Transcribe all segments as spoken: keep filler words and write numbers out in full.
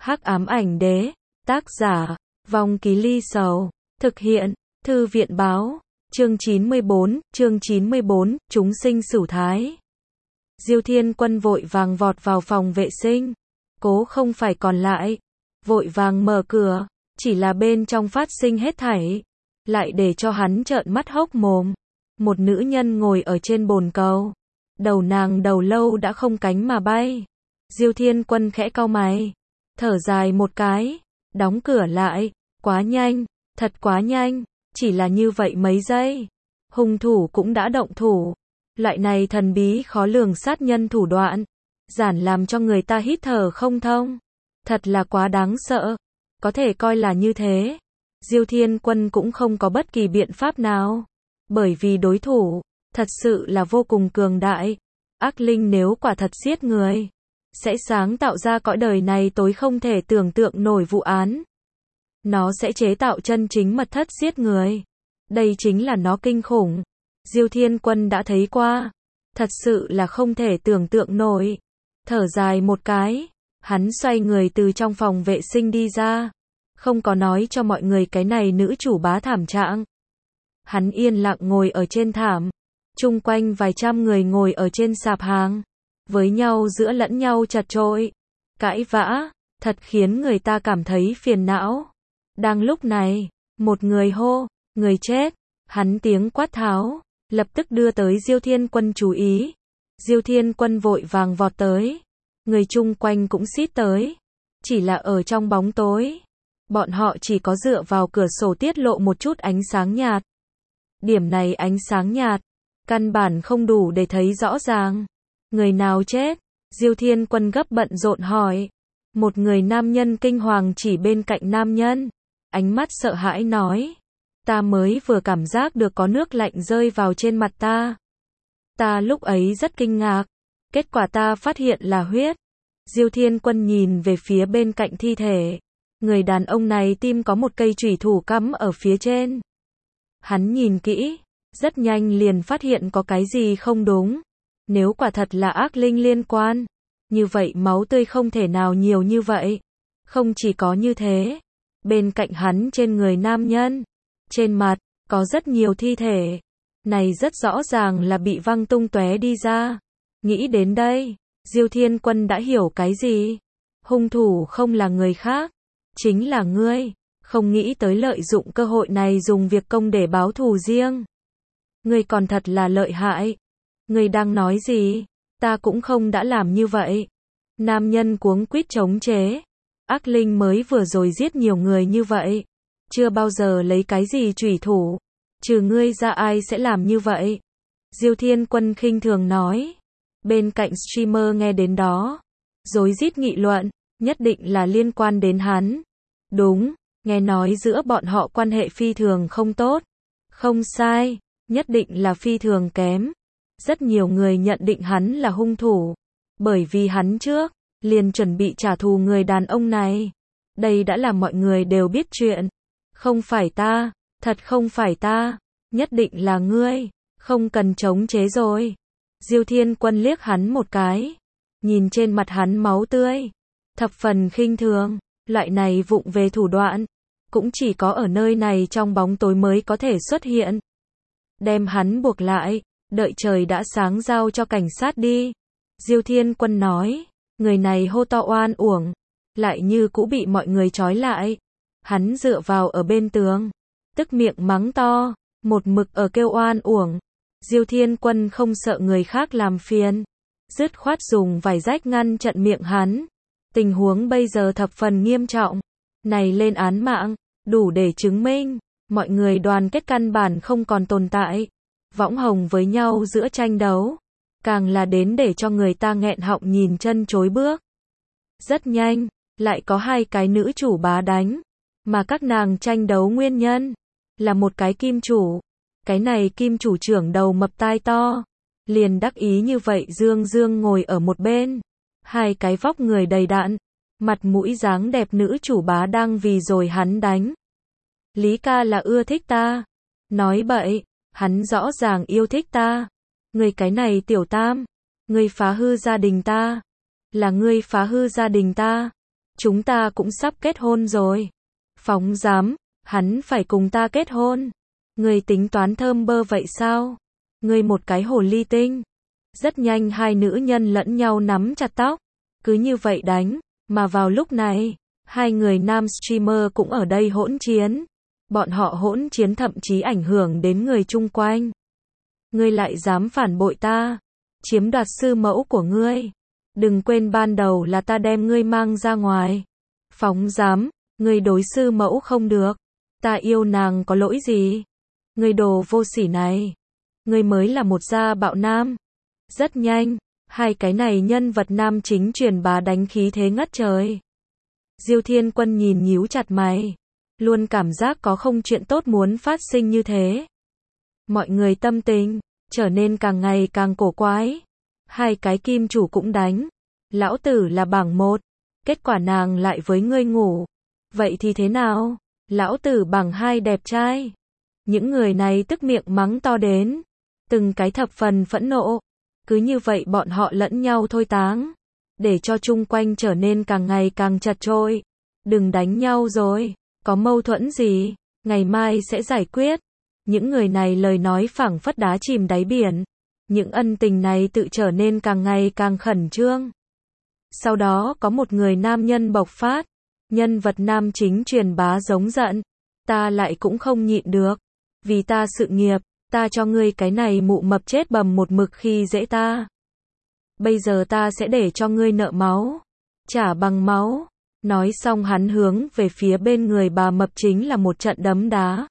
Hắc ám ảnh đế, tác giả, Vong Ký Ly Sầu, thực hiện, Thư viện báo, chương chín mươi bốn, chương chín mươi bốn, chúng sinh sửu thái. Diêu Thiên Quân vội vàng vọt vào phòng vệ sinh, cố không phải còn lại, vội vàng mở cửa, chỉ là bên trong phát sinh hết thảy, lại để cho hắn trợn mắt hốc mồm. Một nữ nhân ngồi ở trên bồn cầu, đầu nàng đầu lâu đã không cánh mà bay. Diêu Thiên Quân khẽ cau mày, thở dài một cái, đóng cửa lại, quá nhanh, thật quá nhanh, chỉ là như vậy mấy giây, hung thủ cũng đã động thủ. Loại này thần bí khó lường sát nhân thủ đoạn, giản làm cho người ta hít thở không thông, thật là quá đáng sợ. Có thể coi là như thế, Diêu Thiên Quân cũng không có bất kỳ biện pháp nào, bởi vì đối thủ thật sự là vô cùng cường đại. Ác linh nếu quả thật giết người, sẽ sáng tạo ra cõi đời này tối không thể tưởng tượng nổi vụ án. Nó sẽ chế tạo chân chính mật thất giết người. Đây chính là nó kinh khủng. Diêu Thiên Quân đã thấy qua, thật sự là không thể tưởng tượng nổi. Thở dài một cái, hắn xoay người từ trong phòng vệ sinh đi ra, không có nói cho mọi người cái này nữ chủ bá thảm trạng. Hắn yên lặng ngồi ở trên thảm, chung quanh vài trăm người ngồi ở trên sạp hàng, với nhau giữa lẫn nhau chật chội, cãi vã, thật khiến người ta cảm thấy phiền não. Đang lúc này, một người hô, người chết, hắn tiếng quát tháo, lập tức đưa tới Diêu Thiên Quân chú ý. Diêu Thiên Quân vội vàng vọt tới, người chung quanh cũng xít tới, chỉ là ở trong bóng tối, bọn họ chỉ có dựa vào cửa sổ tiết lộ một chút ánh sáng nhạt. Điểm này ánh sáng nhạt, căn bản không đủ để thấy rõ ràng. Người nào chết? Diêu Thiên Quân gấp bận rộn hỏi. Một người nam nhân kinh hoàng chỉ bên cạnh nam nhân, ánh mắt sợ hãi nói. Ta mới vừa cảm giác được có nước lạnh rơi vào trên mặt ta. Ta lúc ấy rất kinh ngạc, kết quả ta phát hiện là huyết. Diêu Thiên Quân nhìn về phía bên cạnh thi thể. Người đàn ông này tim có một cây chủy thủ cắm ở phía trên. Hắn nhìn kỹ, rất nhanh liền phát hiện có cái gì không đúng. Nếu quả thật là ác linh liên quan, như vậy máu tươi không thể nào nhiều như vậy. Không chỉ có như thế, bên cạnh hắn trên người nam nhân, trên mặt, có rất nhiều thi thể. Này rất rõ ràng là bị văng tung tóe đi ra. Nghĩ đến đây, Diêu Thiên Quân đã hiểu cái gì. Hung thủ không là người khác, chính là ngươi. Không nghĩ tới lợi dụng cơ hội này dùng việc công để báo thù riêng. Ngươi còn thật là lợi hại. Ngươi đang nói gì? Ta cũng không đã làm như vậy. Nam nhân cuống quýt chống chế. Ác linh mới vừa rồi giết nhiều người như vậy, chưa bao giờ lấy cái gì chủy thủ. Trừ ngươi ra ai sẽ làm như vậy? Diêu Thiên Quân khinh thường nói. Bên cạnh streamer nghe đến đó, rối rít nghị luận, nhất định là liên quan đến hắn. Đúng, nghe nói giữa bọn họ quan hệ phi thường không tốt. Không sai, nhất định là phi thường kém. Rất nhiều người nhận định hắn là hung thủ, bởi vì hắn trước liền chuẩn bị trả thù người đàn ông này. Đây đã là mọi người đều biết chuyện. Không phải ta, thật không phải ta, nhất định là ngươi, không cần chống chế rồi. Diêu Thiên Quân liếc hắn một cái, nhìn trên mặt hắn máu tươi, thập phần khinh thường. Loại này vụng về thủ đoạn, cũng chỉ có ở nơi này trong bóng tối mới có thể xuất hiện. Đem hắn buộc lại, đợi trời đã sáng giao cho cảnh sát đi. Diêu Thiên Quân nói, người này hô to oan uổng, lại như cũ bị mọi người trói lại. Hắn dựa vào ở bên tường, tức miệng mắng to, một mực ở kêu oan uổng. Diêu Thiên Quân không sợ người khác làm phiền, dứt khoát dùng vải rách ngăn chặn miệng hắn. Tình huống bây giờ thập phần nghiêm trọng, này lên án mạng, đủ để chứng minh, mọi người đoàn kết căn bản không còn tồn tại. Võng hồng với nhau giữa tranh đấu, càng là đến để cho người ta nghẹn họng nhìn chân chối bước. Rất nhanh, lại có hai cái nữ chủ bá đánh, mà các nàng tranh đấu nguyên nhân, là một cái kim chủ. Cái này kim chủ trưởng đầu mập tai to, liền đắc ý như vậy dương dương ngồi ở một bên. Hai cái vóc người đầy đặn, mặt mũi dáng đẹp nữ chủ bá đang vì rồi hắn đánh. Lý ca là ưa thích ta. Nói bậy, hắn rõ ràng yêu thích ta. Người cái này tiểu tam, ngươi phá hư gia đình ta. Là ngươi phá hư gia đình ta. Chúng ta cũng sắp kết hôn rồi. Phóng dám, hắn phải cùng ta kết hôn. Ngươi tính toán thơm bơ vậy sao? Ngươi một cái hồ ly tinh. Rất nhanh hai nữ nhân lẫn nhau nắm chặt tóc. Cứ như vậy đánh, mà vào lúc này, hai người nam streamer cũng ở đây hỗn chiến. Bọn họ hỗn chiến thậm chí ảnh hưởng đến người chung quanh. Ngươi lại dám phản bội ta, chiếm đoạt sư mẫu của ngươi. Đừng quên ban đầu là ta đem ngươi mang ra ngoài. Phóng dám, ngươi đối sư mẫu không được. Ta yêu nàng có lỗi gì? Ngươi đồ vô sỉ này. Ngươi mới là một gia bạo nam. Rất nhanh, hai cái này nhân vật nam chính truyền bá đánh khí thế ngất trời. Diêu Thiên Quân nhìn nhíu chặt mày. Luôn cảm giác có không chuyện tốt muốn phát sinh như thế. Mọi người tâm tình trở nên càng ngày càng cổ quái. Hai cái kim chủ cũng đánh. Lão tử là bảng một. Kết quả nàng lại với ngươi ngủ. Vậy thì thế nào? Lão tử bảng hai đẹp trai. Những người này tức miệng mắng to đến. Từng cái thập phần phẫn nộ. Cứ như vậy bọn họ lẫn nhau thôi táng. Để cho chung quanh trở nên càng ngày càng chật trội. Đừng đánh nhau rồi. Có mâu thuẫn gì? Ngày mai sẽ giải quyết. Những người này lời nói phảng phất đá chìm đáy biển. Những ân tình này tự trở nên càng ngày càng khẩn trương. Sau đó có một người nam nhân bộc phát. Nhân vật nam chính truyền bá giống giận. Ta lại cũng không nhịn được. Vì ta sự nghiệp, ta cho ngươi cái này mụ mập chết bầm một mực khi dễ ta. Bây giờ ta sẽ để cho ngươi nợ máu. Trả bằng máu. Nói xong hắn hướng về phía bên người bà mập chính là một trận đấm đá.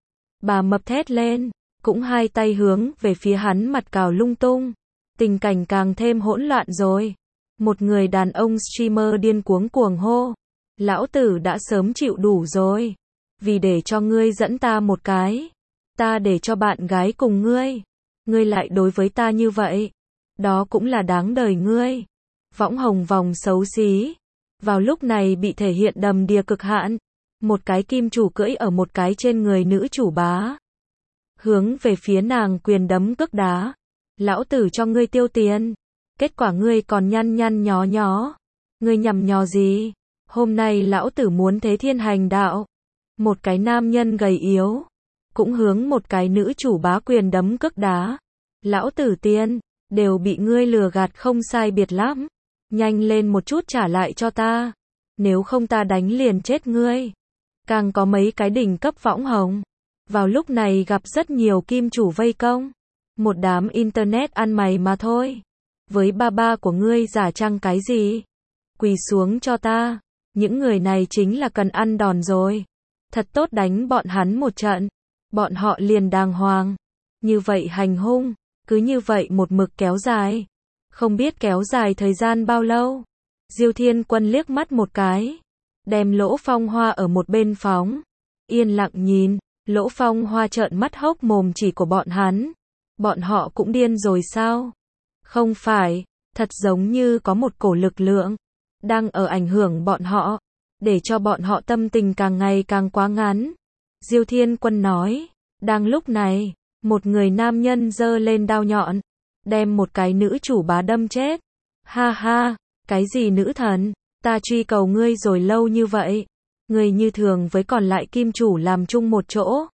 Bà mập thét lên, cũng hai tay hướng về phía hắn mặt cào lung tung. Tình cảnh càng thêm hỗn loạn rồi. Một người đàn ông streamer điên cuống cuồng hô. Lão tử đã sớm chịu đủ rồi. Vì để cho ngươi dẫn ta một cái. Ta để cho bạn gái cùng ngươi. Ngươi lại đối với ta như vậy. Đó cũng là đáng đời ngươi. Võng hồng vòng xấu xí. Vào lúc này bị thể hiện đầm đìa cực hạn. Một cái kim chủ cưỡi ở một cái trên người nữ chủ bá. Hướng về phía nàng quyền đấm cước đá. Lão tử cho ngươi tiêu tiền. Kết quả ngươi còn nhăn nhăn nhó nhó. Ngươi nhằm nhò gì? Hôm nay lão tử muốn thế thiên hành đạo. Một cái nam nhân gầy yếu. Cũng hướng một cái nữ chủ bá quyền đấm cước đá. Lão tử tiền. Đều bị ngươi lừa gạt không sai biệt lắm. Nhanh lên một chút trả lại cho ta. Nếu không ta đánh liền chết ngươi. Càng có mấy cái đỉnh cấp võng hồng. Vào lúc này gặp rất nhiều kim chủ vây công. Một đám internet ăn mày mà thôi. Với ba ba của ngươi giả trăng cái gì? Quỳ xuống cho ta. Những người này chính là cần ăn đòn rồi. Thật tốt đánh bọn hắn một trận. Bọn họ liền đàng hoàng. Như vậy hành hung. Cứ như vậy một mực kéo dài. Không biết kéo dài thời gian bao lâu. Diêu Thiên Quân liếc mắt một cái. Đem Lỗ Phong Hoa ở một bên phóng. Yên lặng nhìn. Lỗ Phong Hoa trợn mắt hốc mồm chỉ của bọn hắn. Bọn họ cũng điên rồi sao? Không phải. Thật giống như có một cổ lực lượng. Đang ở ảnh hưởng bọn họ. Để cho bọn họ tâm tình càng ngày càng quá ngắn. Diêu Thiên Quân nói. Đang lúc này. Một người nam nhân giơ lên đao nhọn. Đem một cái nữ chủ bá đâm chết. Ha ha. Cái gì nữ thần? Ta truy cầu ngươi rồi lâu như vậy. Ngươi như thường với còn lại kim chủ làm chung một chỗ.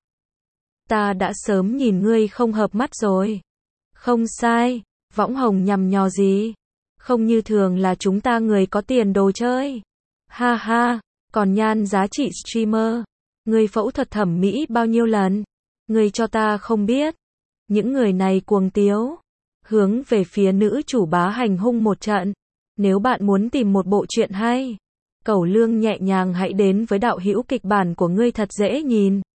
Ta đã sớm nhìn ngươi không hợp mắt rồi. Không sai. Võng hồng nhằm nhò gì? Không như thường là chúng ta người có tiền đồ chơi. Ha ha. Còn nhan giá trị streamer. Ngươi phẫu thuật thẩm mỹ bao nhiêu lần? Ngươi cho ta không biết. Những người này cuồng tiếu. Hướng về phía nữ chủ bá hành hung một trận. Nếu bạn muốn tìm một bộ truyện hay, cẩu lương nhẹ nhàng hãy đến với đạo hữu kịch bản của ngươi thật dễ nhìn.